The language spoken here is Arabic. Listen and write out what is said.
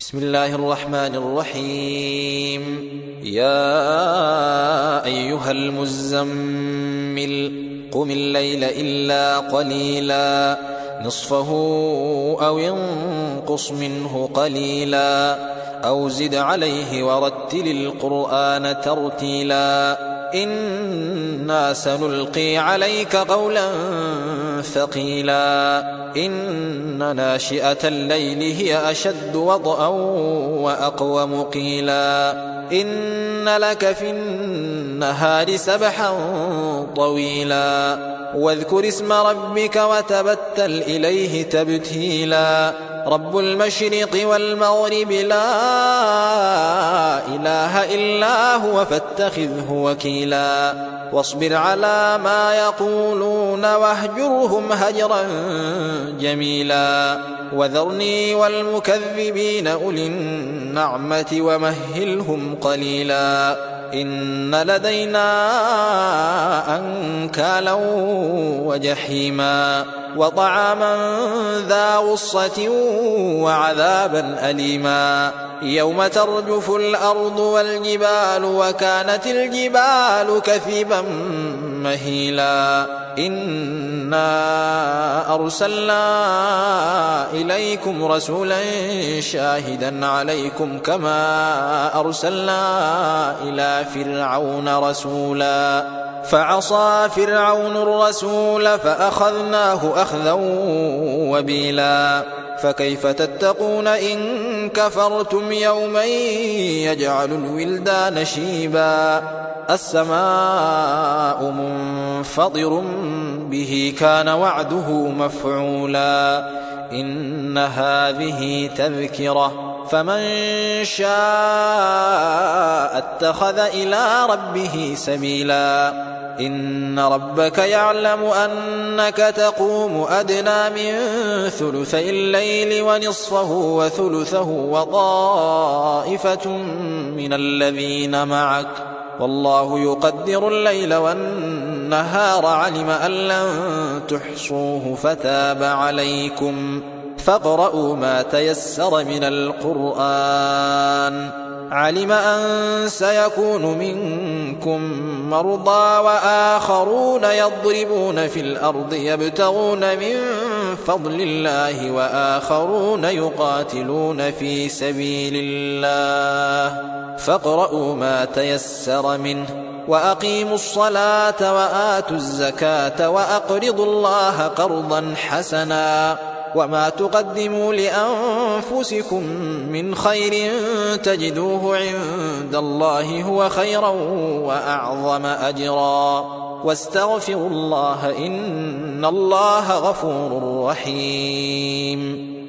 بسم الله الرحمن الرحيم. يا أيها المزمل قم الليل إلا قليلا نصفه أو ينقص منه قليلا أو زد عليه ورتل القرآن ترتيلا إنا سنلقي عليك قولا ثقيلا إن ناشئة الليل هي أشد وطئا وأقوم قيلا إن لك في النهار سبحا طويلا واذكر اسم ربك وتبتل إليه تبتيلا رب المشرق والمغرب لا إله إلا هو فاتخذه وكيلا واصبر على ما يقولون واهجرهم هجرا جميلا وذرني والمكذبين أولي النعمة ومهلهم قليلا إن لدينا أنكالا وجحيما وطعاما ذا غصة وعذابا أليما يوم ترجف الأرض والجبال وكانت الجبال كثيبا مهيلا إنا أرسلنا إليكم رسولا شاهدا عليكم كما أرسلنا إلى فرعون رسولا فعصى فرعون الرسول فأخذناه أخذا وبيلا فكيف تتقون إن كفرتم يوما يجعل الولدان شيبا السماء منفطر به كان وعده مفعولا إن هذه تذكرة فمن شاء اتخذ إلى ربه سبيلا إن ربك يعلم أنك تقوم أدنى من ثلثي الليل ونصفه وثلثه وطائفة من الذين معك والله يقدر الليل والنهار علم أن لن تحصوه فتاب عليكم فاقرؤوا ما تيسر من القرآن علم أن سيكون منكم مرضى وآخرون يضربون في الأرض يبتغون من فضل الله وآخرون يقاتلون في سبيل الله فاقرؤوا ما تيسر منه وأقيموا الصلاة وآتوا الزكاة وأقرضوا الله قرضا حسنا وما تقدموا لأنفسكم من خير تجدوه عند الله هو خيرا وأعظم أجرا واستغفروا الله إن الله غفور رحيم.